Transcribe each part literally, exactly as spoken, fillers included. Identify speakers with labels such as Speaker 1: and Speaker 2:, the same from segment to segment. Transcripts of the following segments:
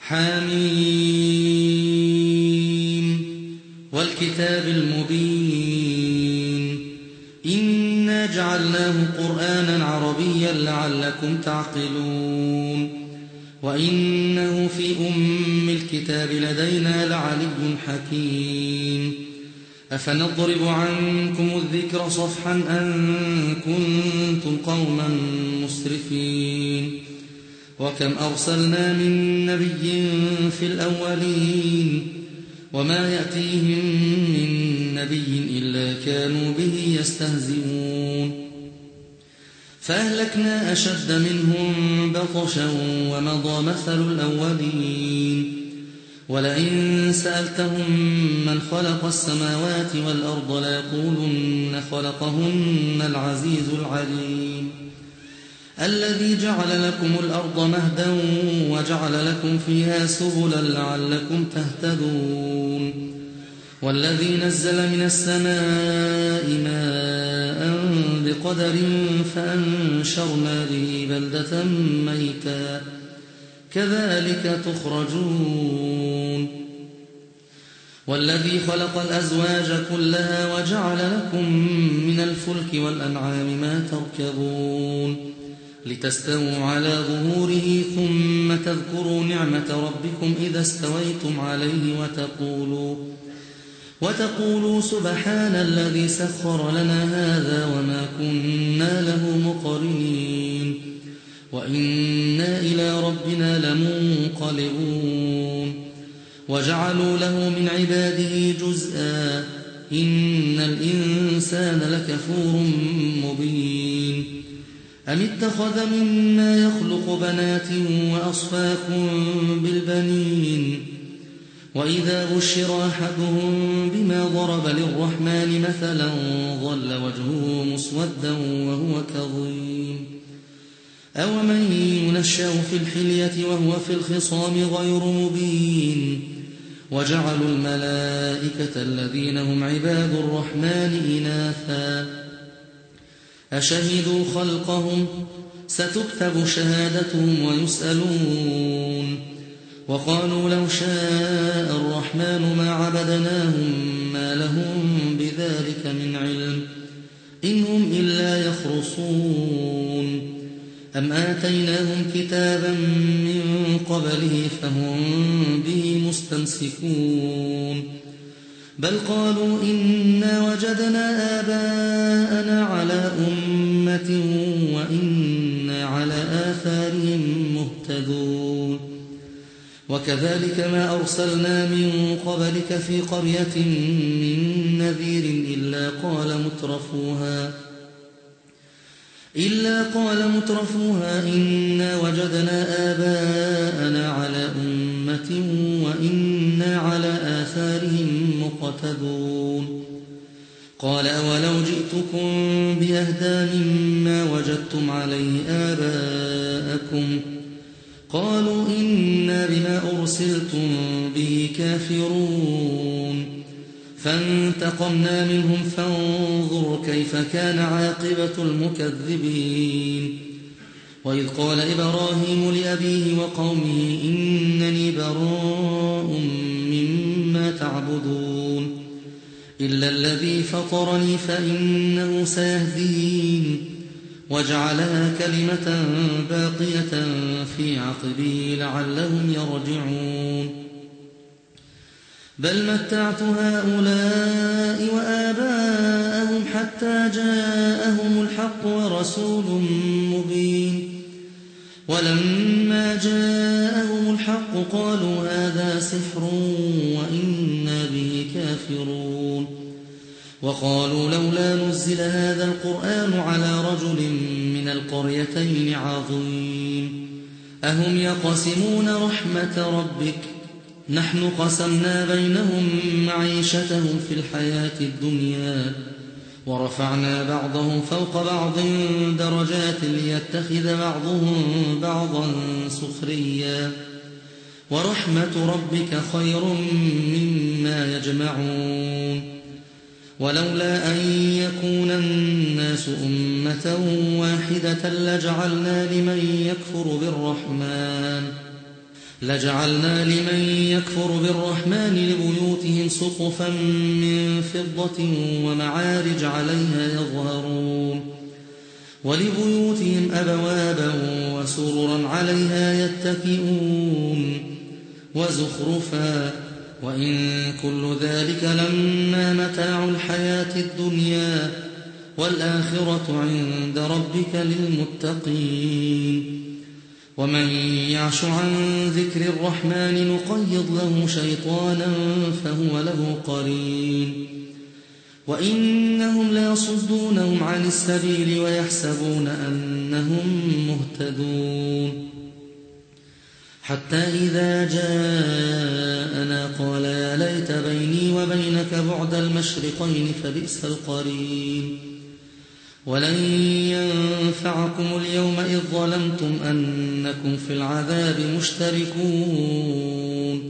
Speaker 1: حميم والكتاب المبين إنا جعلناه قرآنا عربيا لعلكم تعقلون وإنه في أم الكتاب لدينا لعلي حكيم أفنضرب عنكم الذكر صفحا أن كنتم قوما مسرفين وكم أرسلنا من نبي في الأولين وما يأتيهم من نبي إلا كانوا به يستهزئون فأهلكنا أشد منهم بطشا ومضى مثل الأولين ولئن سألتهم من خلق السماوات والأرض ليقولن خلقهن العزيز العليم الذي جعل لكم الأرض مهدا وجعل لكم فيها سبلا لعلكم تهتدون والذي نزل من السماء ماء بقدر فأنشرنا به بلدة ميتا كذلك تخرجون والذي خلق الأزواج كلها وجعل لكم من الفلك والأنعام ما تركبون لتستووا على ظهوره ثم تذكروا نعمة ربكم إذا استويتم عليه وتقولوا وتقولوا سبحان الذي سخر لنا هذا وما كنا له مقرنين وإنا إلى ربنا لمنقلبون وجعلوا له من عباده جزءا إن الإنسان لكفور مبين أم اتخذ مما يخلق بنات وأصفاكم بالبنين وإذا بشر أحدهم بما ضرب للرحمن مثلا ظل وجهه مسودا وهو كظيم أومن ينشأ في الحلية وهو في الخصام غير مبين وجعلوا الملائكة الذين هم عباد الرحمن إناثا أشهدوا خلقهم ستكتب شهادتهم ويسألون وقالوا لو شاء الرحمن ما عبدناهم ما لهم بذلك من علم إن هم إلا يخرصون أم آتيناهم كتابا من قبله فهم به مستمسكون بل قالوا إنا وجدنا آباءنا على أمة وإنا على آثارهم مهتدون وكذلك ما أرسلنا من قبلك في قرية من نذير إلا قال مترفوها إلا قال مترفوها إنا وجدنا آباءنا على أمة وإنا على آثارهم مقتدون قال أولو جئتكم بأهدى مما وجدتم عليه آباءكم قالوا إنا بما أرسلتم به كافرون فانتقمنا منهم فانظر كيف كان عاقبة المكذبين وإذ قال إبراهيم لأبيه وقومه إنني براء مما تعبدون إلا الذي فطرني فإنه سيهدين وجعلها كلمة باقية في عقبه لعلهم يرجعون بل متعت هؤلاء وآباءهم حتى جاءهم الحق ورسول مبين ولما جاءهم الحق قالوا هذا سحر وإنا به كافرون وقالوا لولا نزل هذا القرآن على رجل من القريتين عظيم أهم يقسمون رحمة ربك نحن قسمنا بينهم معيشتهم في الحياة الدنيا ورفعنا بعضهم فوق بعض درجات ليتخذ بعضهم بعضا سخريا ورحمة ربك خير مما يجمعون ولولا أن يكون الناس أمة واحدة لجعلنا لمن يكفر بالرحمن لجعلنا لمن يكفر بالرحمن لبيوتهم سقفا من فضة ومعارج عليها يظهرون ولبيوتهم أبوابا وسررا عليها يتكئون وزخرفا وإن كل ذلك لما متاع الحياة الدنيا والآخرة عند ربك للمتقين ومن يعش عن ذكر الرحمن نقيض له شيطانا فهو له قرين وإنهم ليصدونهم عن السبيل ويحسبون أنهم مهتدون حتى إذا جاءنا قال يا ليت بيني وبينك بعد المشرقين فبئس القرين ولن ينفعكم اليوم إذ ظلمتم أنكم في العذاب مشتركون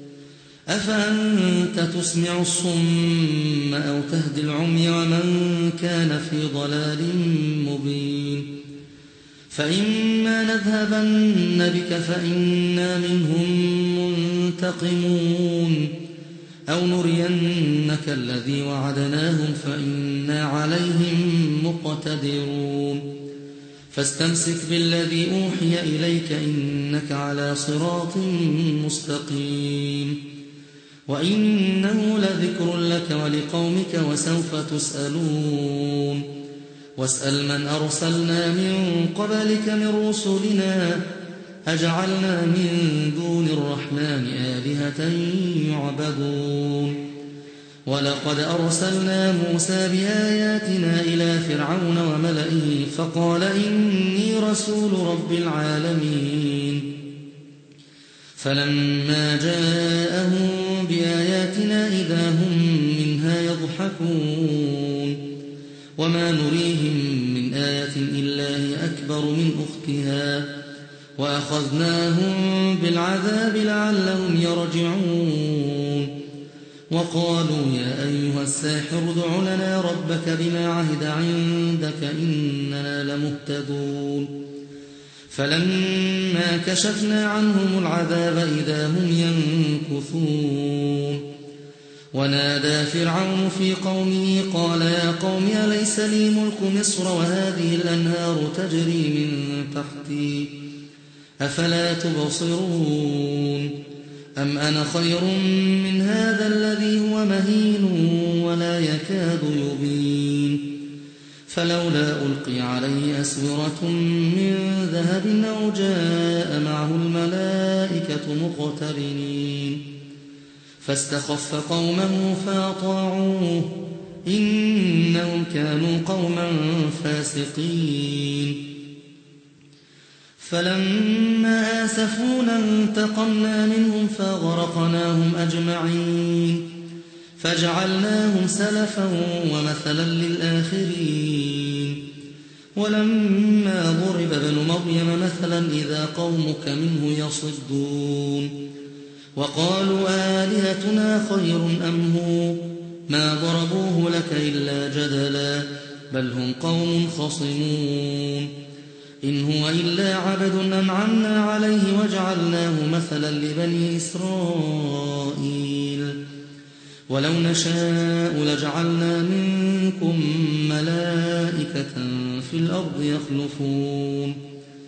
Speaker 1: أفأنت تسمع الصم أو تهدي العمي ومن كان في ضلال مبين فإما نذهبن بك فإنا منهم منتقمون أو نرينك الذي وعدناهم فإنا عليهم مقتدرون فاستمسك بالذي أوحي إليك إنك على صراط مستقيم وإنه لذكر لك ولقومك وسوف تسألون واسأل من أرسلنا من قبلك من رسلنا أجعلنا من دون الرحمن آلهة يعبدون ولقد أرسلنا موسى بآياتنا إلى فرعون وملئه فقال إني رسول رب العالمين فلما جاءهم بآياتنا إذا هم منها يضحكون وما نريهم من آية إلا هي أكبر من أختها وأخذناهم بالعذاب لعلهم يرجعون وقالوا يا أيها الساحر ادع لنا ربك بما عهد عندك إننا لمهتدون فلما كشفنا عنهم العذاب إذا هم ينكثون ونادى فرعون في قومه قال يا قوم أليس لي ملك مصر وهذه الأنهار تجري من تحتي أفلا تبصرون أم أنا خير من هذا الذي هو مهين ولا يكاد يبين فلولا ألقي عليه أسورة من ذهب أو جاء معه الملائكة مقترنين فاستخف قومه فأطاعوه إنهم كانوا قوما فاسقين فلما آسفونا انتقمنا منهم فأغرقناهم أجمعين فجعلناهم سلفا ومثلا للآخرين ولما ضرب ابن مريم مثلا إذا قومك منه يصدون وقالوا آلهتنا خير أم هو ما ضربوه لك إلا جدلا بل هم قوم خصمون إن هو إلا عبد أنعمنا عليه وجعلناه مثلا لبني إسرائيل ولو نشاء لجعلنا منكم ملائكة في الأرض يخلفون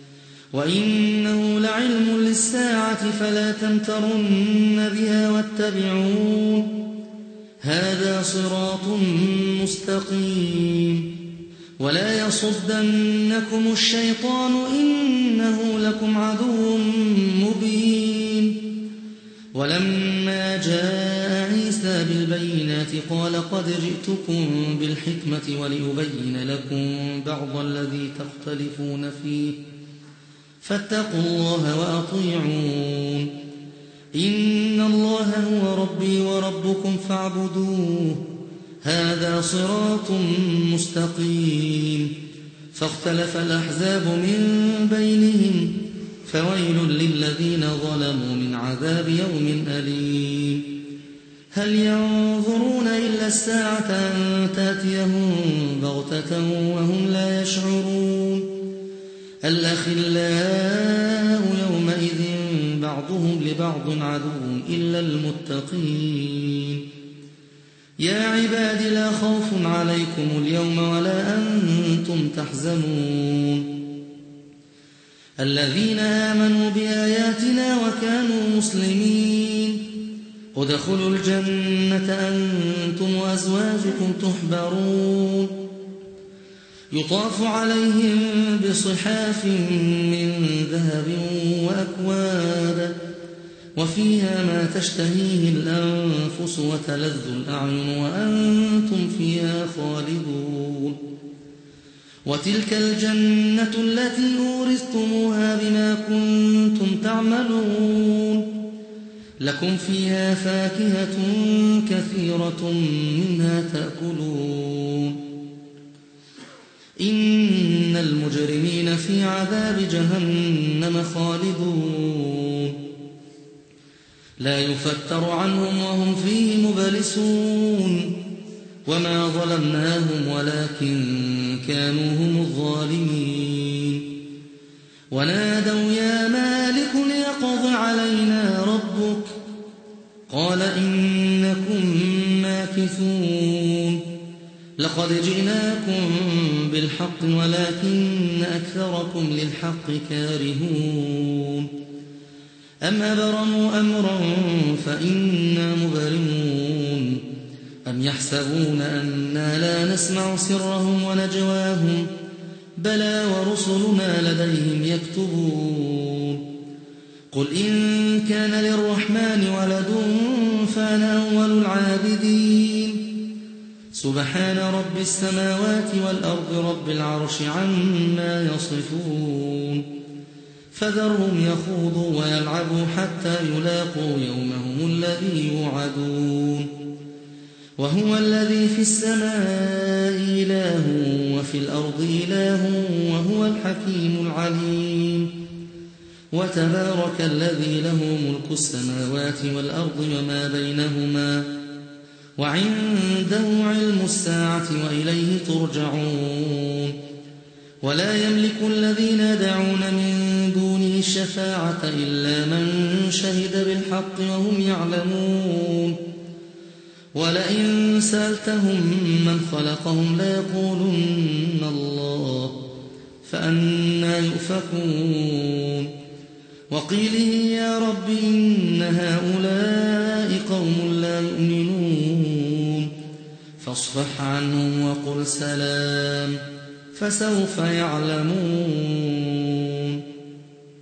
Speaker 1: وإنه لعلم للساعة فلا تمترن بها واتبعون هذا صراط مستقيم ولا يصدنكم الشيطان إنه لكم عدو مبين ولما جاء عيسى بالبينات قال قد جئتكم بالحكمة ولأبين لكم بعض الذي تختلفون فيه فاتقوا الله وأطيعون إن الله هو ربي وربكم فاعبدوه هذا صراط مستقيم فاختلف الأحزاب من بينهم فويل للذين ظلموا من عذاب يوم أليم هل ينظرون إلا الساعة أن تأتيهم بغتة وهم لا يشعرون الأخلاء يومئذ بعضهم بعضهم لبعض عدو إلا المتقين يا عباد لا خوف عليكم اليوم ولا أنتم تحزنون الذين آمنوا بآياتنا وكانوا مسلمين ادخلوا الجنة أنتم وأزواجكم تحبرون يطاف عليهم بصحاف من ذهب وأكواب وفيها ما تشتهيه الأنفس وتلذ الأعين وأنتم فيها خالدون وتلك الجنة التي أورثتموها بما كنتم تعملون لكم فيها فاكهة كثيرة منها تأكلون إن المجرمين في عذاب جهنم خالدون لا يفتر عنهم وهم فيه مبلسون وما ظلمناهم ولكن كانوا هم الظالمين ونادوا يا مالك ليقض علينا ربك قال إنكم ماكثون لقد جئناكم بالحق ولكن أكثركم للحق كارهون أم أبرموا أمرا فإنا مبرمون أم يحسبون أنا لا نسمع سرهم ونجواهم بلى ورسلنا لديهم يكتبون قل إن كان للرحمن ولد فأنا أول العابدين سبحان رب السماوات والأرض رب العرش عما يصفون فذرهم يخوضوا ويلعبوا حتى يلاقوا يومهم الذي يوعدون وهو الذي في السماء إله وفي الأرض إله وهو الحكيم العليم وتبارك الذي له ملك السماوات والأرض وما بينهما وعنده علم الساعة وإليه ترجعون ولا يملك الذين يدعون من دونه الشفاعة إلا من شهد بالحق وهم يعلمون ولئن سألتهم من خلقهم ليقولن الله فأنى يؤفكون وقيله يا رب إن هؤلاء قوم لا يؤمنون فاصفح عنهم وقل سلام فسوف يعلمون